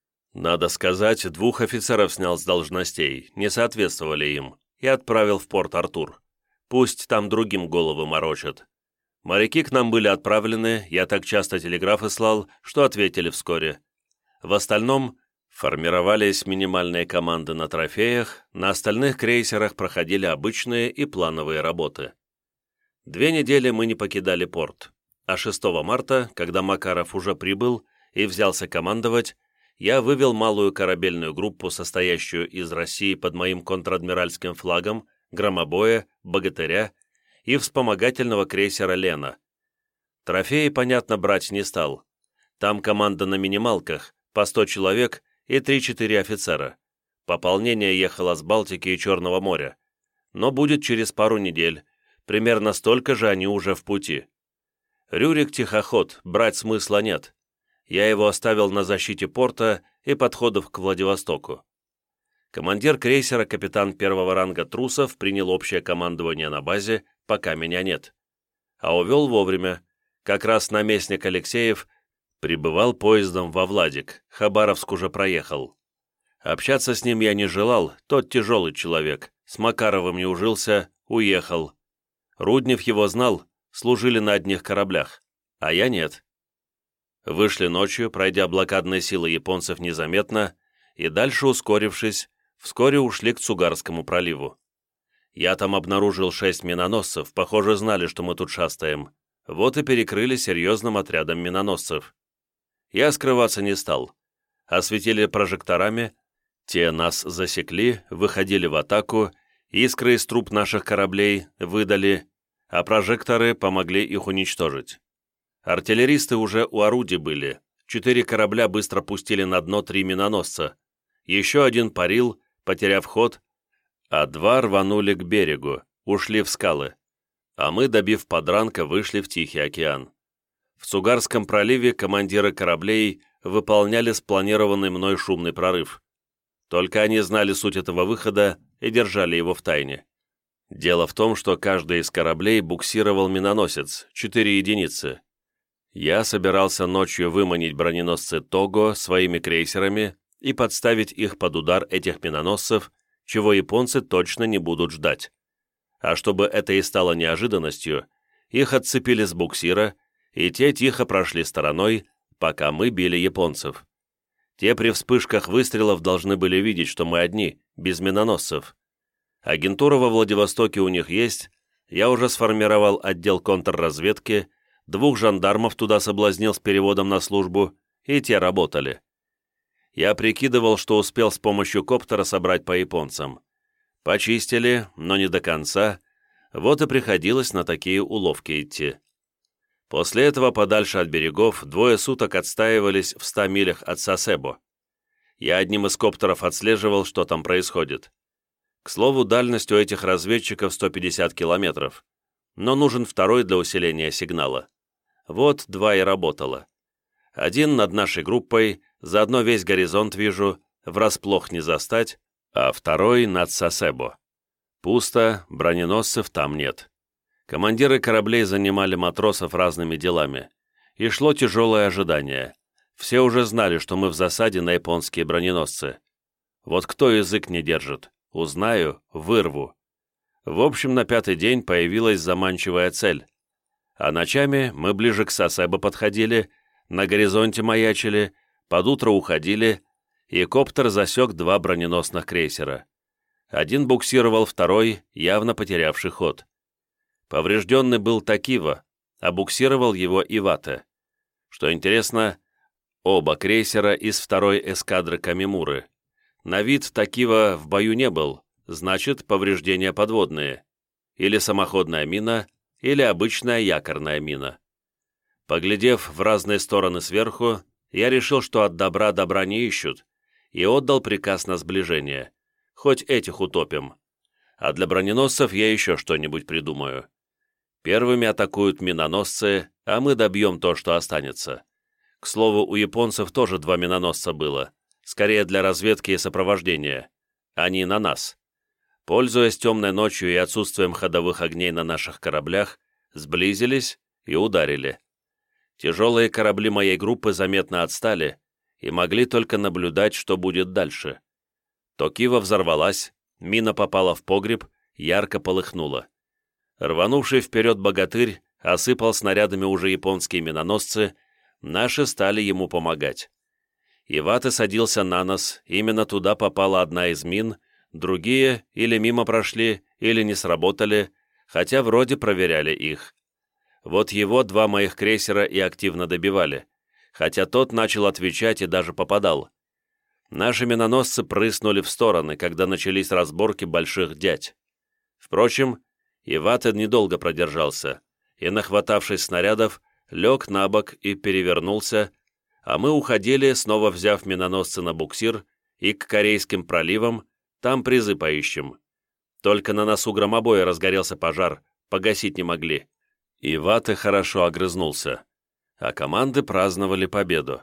Надо сказать, двух офицеров снял с должностей, не соответствовали им, и отправил в Порт-Артур. Пусть там другим головы морочат. Моряки к нам были отправлены, я так часто телеграфы слал, что ответили вскоре. В остальном формировались минимальные команды на трофеях, на остальных крейсерах проходили обычные и плановые работы. Две недели мы не покидали порт, а шестого марта, когда Макаров уже прибыл и взялся командовать, я вывел малую корабельную группу, состоящую из России под моим контр-адмиральским флагом, громобоя, богатыря и вспомогательного крейсера «Лена». Трофеи, понятно, брать не стал. Там команда на минималках, по сто человек и три-четыре офицера. Пополнение ехало с Балтики и Черного моря. Но будет через пару недель. Примерно столько же они уже в пути. Рюрик тихоход, брать смысла нет. Я его оставил на защите порта и подходов к Владивостоку. Командир крейсера, капитан первого ранга Трусов, принял общее командование на базе, пока меня нет. А увел вовремя. Как раз наместник Алексеев прибывал поездом во Владик, Хабаровск уже проехал. Общаться с ним я не желал, тот тяжелый человек, с Макаровым не ужился, уехал. Руднев его знал, служили на одних кораблях, а я нет. Вышли ночью, пройдя блокадные силы японцев незаметно, и дальше, ускорившись, вскоре ушли к Цугарскому проливу. Я там обнаружил шесть миноносцев, похоже, знали, что мы тут шастаем. Вот и перекрыли серьезным отрядом миноносцев. Я скрываться не стал. Осветили прожекторами, те нас засекли, выходили в атаку, искры из труб наших кораблей выдали, а прожекторы помогли их уничтожить. Артиллеристы уже у орудий были, четыре корабля быстро пустили на дно три миноносца. Еще один парил, потеряв ход, а два рванули к берегу, ушли в скалы. А мы, добив подранка, вышли в Тихий океан. В Цугарском проливе командиры кораблей выполняли спланированный мной шумный прорыв. Только они знали суть этого выхода и держали его в тайне. Дело в том, что каждый из кораблей буксировал миноносец, четыре единицы. Я собирался ночью выманить броненосцы Того своими крейсерами и подставить их под удар этих миноносцев, чего японцы точно не будут ждать. А чтобы это и стало неожиданностью, их отцепили с буксира, и те тихо прошли стороной, пока мы били японцев. Те при вспышках выстрелов должны были видеть, что мы одни, без миноносцев. Агентура во Владивостоке у них есть, я уже сформировал отдел контрразведки, двух жандармов туда соблазнил с переводом на службу, и те работали. Я прикидывал, что успел с помощью коптера собрать по японцам. Почистили, но не до конца, вот и приходилось на такие уловки идти. После этого подальше от берегов двое суток отстаивались в ста милях от Сасебо. Я одним из коптеров отслеживал, что там происходит. К слову, дальность у этих разведчиков сто пятьдесят километров, но нужен второй для усиления сигнала. Вот два и работало. Один над нашей группой, заодно весь горизонт вижу, врасплох не застать, а второй над Сасебо. Пусто, броненосцев там нет. Командиры кораблей занимали матросов разными делами. И шло тяжелое ожидание. Все уже знали, что мы в засаде на японские броненосцы. Вот кто язык не держит, узнаю, вырву. В общем, на пятый день появилась заманчивая цель. А ночами мы ближе к Сасебо подходили, на горизонте маячили, под утро уходили, и коптер засек два броненосных крейсера. Один буксировал второй, явно потерявший ход. Поврежденный был Такива, а буксировал его Ивате. Что интересно, оба крейсера из второй эскадры Камимуры. На вид Такива в бою не был, значит, повреждения подводные. Или самоходная мина, или обычная якорная мина. Поглядев в разные стороны сверху, я решил, что от добра добра не ищут, и отдал приказ на сближение. Хоть этих утопим. А для броненосцев я еще что-нибудь придумаю. Первыми атакуют миноносцы, а мы добьем то, что останется. К слову, у японцев тоже два миноносца было, скорее для разведки и сопровождения. Они на нас. Пользуясь темной ночью и отсутствием ходовых огней на наших кораблях, сблизились и ударили. Тяжелые корабли моей группы заметно отстали и могли только наблюдать, что будет дальше. Токива взорвалась, мина попала в погреб, ярко полыхнула. Рванувший вперед богатырь осыпал снарядами уже японские миноносцы, наши стали ему помогать. Ивате садился на нос, именно туда попала одна из мин, другие или мимо прошли, или не сработали, хотя вроде проверяли их. Вот его два моих крейсера и активно добивали, хотя тот начал отвечать и даже попадал. Наши миноносцы прыснули в стороны, когда начались разборки больших дядь. Впрочем, Ивате недолго продержался, и, нахватавшись снарядов, лег на бок и перевернулся, а мы уходили, снова взяв миноносцы на буксир, и к Корейским проливам, там призы поищем. Только на носу громобоя разгорелся пожар, погасить не могли. Ивате хорошо огрызнулся, а команды праздновали победу.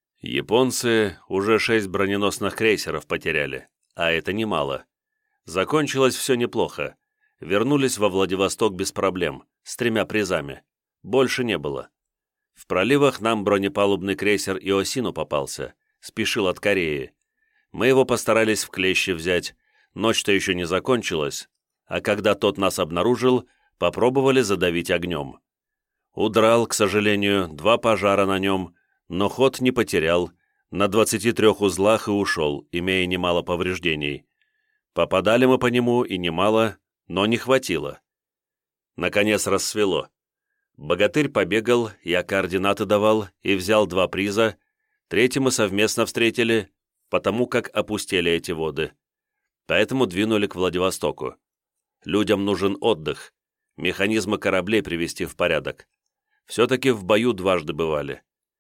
Японцы уже шесть броненосных крейсеров потеряли, а это немало. Закончилось все неплохо. Вернулись во Владивосток без проблем, с тремя призами. Больше не было. В проливах нам бронепалубный крейсер Иосину попался, спешил от Кореи. Мы его постарались в клещи взять, ночь-то еще не закончилась, а когда тот нас обнаружил, попробовали задавить огнем. Удрал, к сожалению, два пожара на нем, но ход не потерял, на двадцати трёх узлах и ушел, имея немало повреждений. Попадали мы по нему и немало, но не хватило. Наконец рассвело. Богатырь побегал, я координаты давал и взял два приза, третий мы совместно встретили, потому как опустели эти воды. Поэтому двинули к Владивостоку. Людям нужен отдых, механизмы кораблей привести в порядок. Все-таки в бою дважды бывали.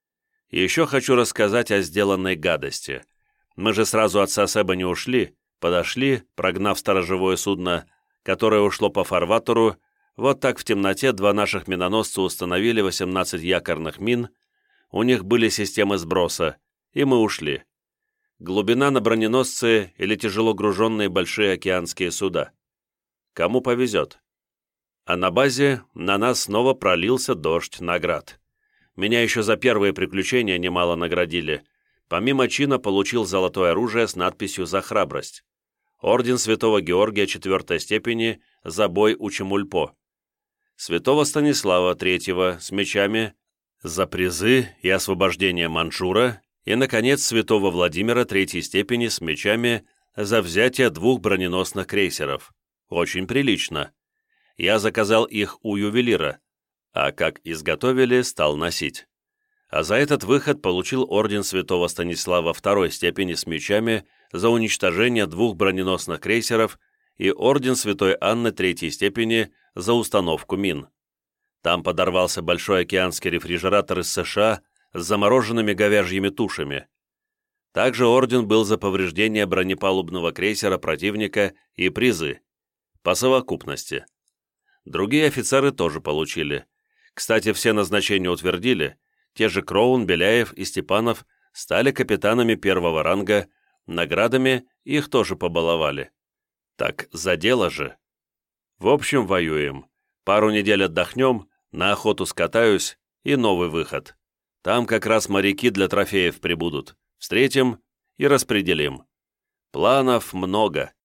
Еще хочу рассказать о сделанной гадости. Мы же сразу от Сасеба не ушли, подошли, прогнав сторожевое судно, которое ушло по фарватеру. Вот так в темноте два наших миноносца установили восемнадцать якорных мин, у них были системы сброса, и мы ушли. Глубина на броненосцы или тяжело груженные большие океанские суда. Кому повезет. А на базе на нас снова пролился дождь наград. Меня еще за первые приключения немало наградили. Помимо чина получил золотое оружие с надписью «За храбрость». Орден Святого Георгия четвертой степени за бой у Чемульпо. Святого Станислава третьего с мечами за призы и освобождение Манчжура, и, наконец, Святого Владимира третьей степени с мечами за взятие двух броненосных крейсеров. Очень прилично. Я заказал их у ювелира, а как изготовили, стал носить. А за этот выход получил орден Святого Станислава второй степени с мечами за уничтожение двух броненосных крейсеров и орден Святой Анны третьей степени за установку мин. Там подорвался большой океанский рефрижератор из США с замороженными говяжьими тушами. Также орден был за повреждение бронепалубного крейсера противника и призы, по совокупности. Другие офицеры тоже получили. Кстати, все назначения утвердили, те же Кроун, Беляев и Степанов стали капитанами первого ранга, наградами их тоже побаловали. Так за дело же. В общем, воюем. Пару недель отдохнем, на охоту скатаюсь и новый выход. Там как раз моряки для трофеев прибудут. Встретим и распределим. Планов много.